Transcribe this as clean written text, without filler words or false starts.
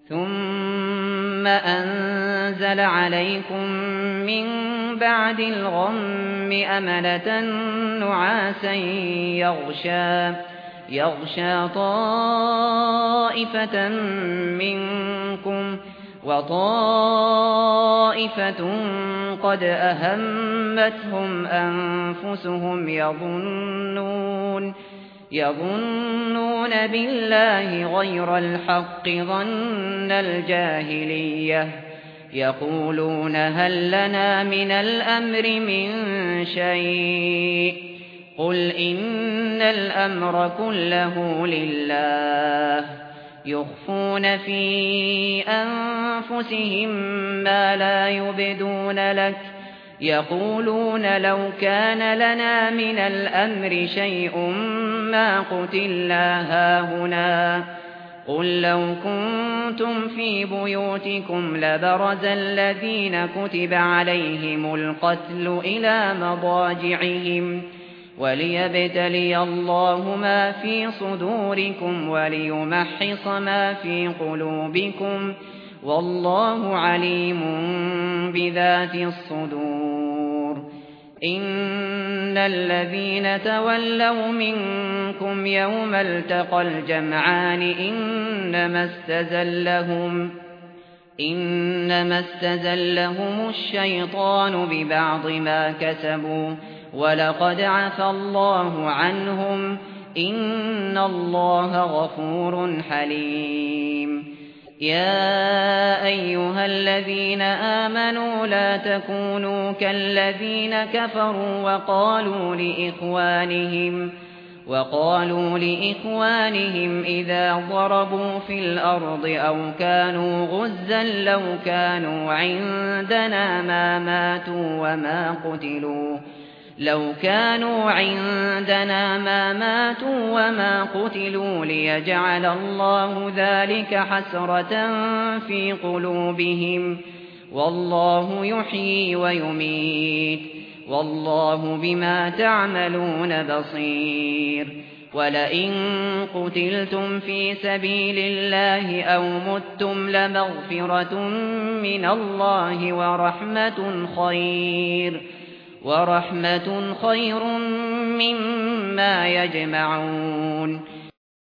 ثم أنزل عليكم من بعد الغم أمنة نعاسا يغشى طائفة منكم وطائفة قد أهمتهم أنفسهم يظنون بالله غير الحق ظن الجاهلية يقولون هل لنا من الأمر من شيء قل إن الأمر كله لله يخفون في أنفسهم ما لا يبدون لك يقولون لو كان لنا من الأمر شيء ما قتلنا هاهنا قل لو كنتم في بيوتكم لبرز الذين كتب عليهم القتل إلى مضاجعهم وليبتلي الله ما في صدوركم وليمحص ما في قلوبكم والله عليم بذات الصدور إن الذين تولوا منكم يوم التقى الجمعان إنما استزلهم الشيطان ببعض ما كسبوا ولقد عفى الله عنهم إن الله غفور حليم يا أيها الذين آمنوا لا تكونوا كالذين كفروا وقالوا لإخوانهم إذا ضربوا في الأرض أو كانوا غزا لو كانوا عندنا ما ماتوا وما قتلوا ليجعل الله ذلك حسرة في قلوبهم والله يحيي ويميت والله بما تعملون بصير ولئن قتلتم في سبيل الله أو متم لمغفرة من الله ورحمة خير مما يجمعون